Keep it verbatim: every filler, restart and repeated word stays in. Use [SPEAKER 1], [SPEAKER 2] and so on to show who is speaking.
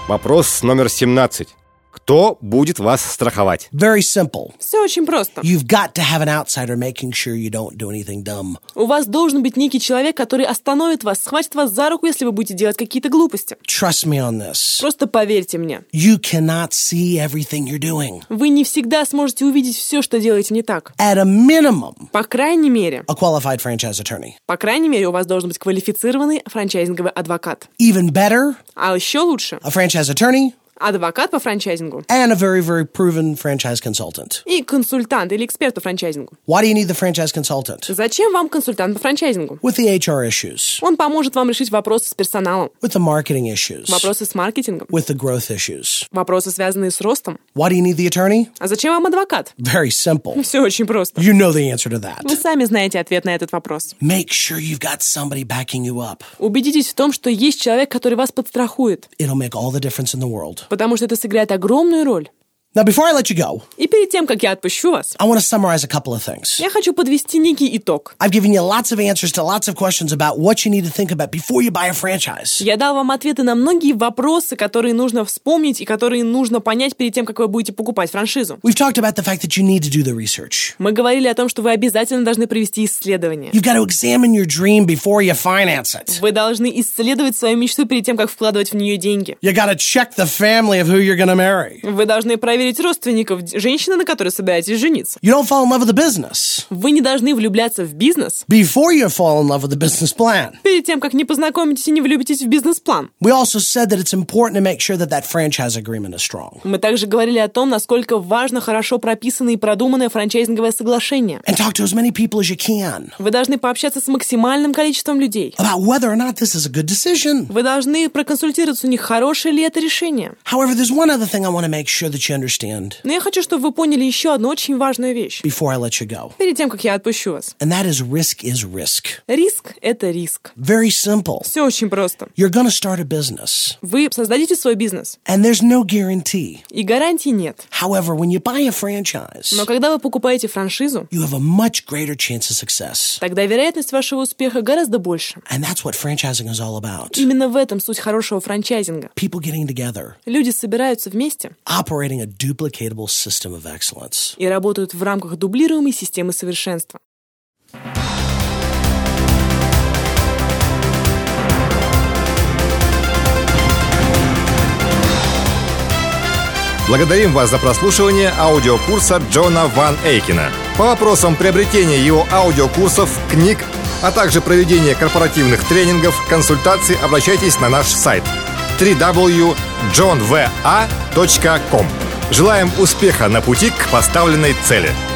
[SPEAKER 1] Вопрос номер семнадцать. Кто будет вас страховать?
[SPEAKER 2] Very simple.
[SPEAKER 3] Все очень просто.
[SPEAKER 2] You've got to have an outsider making sure you don't do anything dumb.
[SPEAKER 3] У вас должен быть некий человек, который остановит вас, схватит вас за руку, если вы будете делать какие-то глупости.
[SPEAKER 2] Trust me on this.
[SPEAKER 3] Просто поверьте мне.
[SPEAKER 2] You cannot see everything you're doing.
[SPEAKER 3] Вы не всегда сможете увидеть все, что делаете не так.
[SPEAKER 2] At a minimum,
[SPEAKER 3] По крайней мере,
[SPEAKER 2] a qualified franchise attorney.
[SPEAKER 3] по крайней мере, у вас должен быть квалифицированный франчайзинговый адвокат.
[SPEAKER 2] Even better,
[SPEAKER 3] А еще лучше,
[SPEAKER 2] a franchise attorney
[SPEAKER 3] адвокат по франчайзингу
[SPEAKER 2] and a very, very proven franchise consultant.
[SPEAKER 3] и консультант или эксперт по франчайзингу.
[SPEAKER 2] Why do you need the franchise consultant?
[SPEAKER 3] Зачем вам консультант по франчайзингу?
[SPEAKER 2] With the H R issues,
[SPEAKER 3] Он поможет вам решить вопросы с персоналом,
[SPEAKER 2] with the marketing issues,
[SPEAKER 3] вопросы с маркетингом,
[SPEAKER 2] with the growth issues.
[SPEAKER 3] вопросы, связанные с ростом.
[SPEAKER 2] Why do you need the attorney?
[SPEAKER 3] А зачем вам адвокат?
[SPEAKER 2] Very simple.
[SPEAKER 3] Все очень просто.
[SPEAKER 2] You know the answer to that.
[SPEAKER 3] Вы сами знаете ответ на этот вопрос.
[SPEAKER 2] Make sure you've got somebody backing you up.
[SPEAKER 3] Убедитесь в том, что есть человек, который вас подстрахует,
[SPEAKER 2] It'll make all the difference in the world.
[SPEAKER 3] потому что это сыграет огромную роль.
[SPEAKER 2] Now, before I let you go,
[SPEAKER 3] И перед тем, как я отпущу вас,
[SPEAKER 2] I want to summarize a couple of things.
[SPEAKER 3] я хочу подвести некий итог.
[SPEAKER 2] I've given you lots of answers to lots of questions about what you need to think about before you buy a franchise.
[SPEAKER 3] Я дал вам ответы на многие вопросы, которые нужно вспомнить и которые нужно понять перед тем, как вы будете покупать франшизу.
[SPEAKER 2] We've talked about the fact that you need to do the research.
[SPEAKER 3] Мы говорили о том, что вы обязательно должны провести исследование.
[SPEAKER 2] You've got to examine your dream before you finance it.
[SPEAKER 3] Вы должны исследовать свою мечту перед тем, как вкладывать в нее деньги.
[SPEAKER 2] You got to check the family of who you're going to marry.
[SPEAKER 3] Вы должны проверить родственников женщины, на которой собираетесь жениться.
[SPEAKER 2] You don't fall in love with the business
[SPEAKER 3] Вы не должны влюбляться в бизнес
[SPEAKER 2] before you fall in love with the business plan.
[SPEAKER 3] перед тем, как не познакомитесь и не влюбитесь в бизнес-план.
[SPEAKER 2] We also said that it's important to make sure that that franchise agreement is strong.
[SPEAKER 3] Мы также говорили о том, насколько важно хорошо прописанное и продуманное франчайзинговое соглашение.
[SPEAKER 2] And talk to as many people as you can
[SPEAKER 3] Вы должны пообщаться с максимальным количеством людей.
[SPEAKER 2] about whether or not this is a good decision.
[SPEAKER 3] Вы должны проконсультироваться у них, хорошее ли это решение.
[SPEAKER 2] However, there's one other thing I want to make sure that you understand
[SPEAKER 3] Но я хочу, чтобы вы поняли еще одну очень важную вещь
[SPEAKER 2] before I let you go.
[SPEAKER 3] перед тем, как я отпущу вас.
[SPEAKER 2] And that is risk is risk.
[SPEAKER 3] Риск — это риск.
[SPEAKER 2] Very simple.
[SPEAKER 3] Все очень просто.
[SPEAKER 2] You're going to start a business,
[SPEAKER 3] Вы создадите свой бизнес,
[SPEAKER 2] and there's no guarantee.
[SPEAKER 3] и гарантий нет.
[SPEAKER 2] However, when you buy a franchise,
[SPEAKER 3] Но когда вы покупаете франшизу,
[SPEAKER 2] you have a much greater chance of success.
[SPEAKER 3] тогда вероятность вашего успеха гораздо больше.
[SPEAKER 2] And that's what franchising is all about.
[SPEAKER 3] Именно в этом суть хорошего франчайзинга.
[SPEAKER 2] People getting together,
[SPEAKER 3] Люди собираются вместе
[SPEAKER 2] operating a duplicatable system of excellence.
[SPEAKER 3] и работают в рамках дублируемой системы совершенства.
[SPEAKER 1] Благодарим вас за прослушивание аудиокурса Джона Ван Эйкина. По вопросам приобретения его аудиокурсов, книг, а также проведения корпоративных тренингов, консультаций обращайтесь на наш сайт дабл ю дабл ю дабл ю точка джон ви эй точка ком. Желаем успеха на пути к поставленной цели.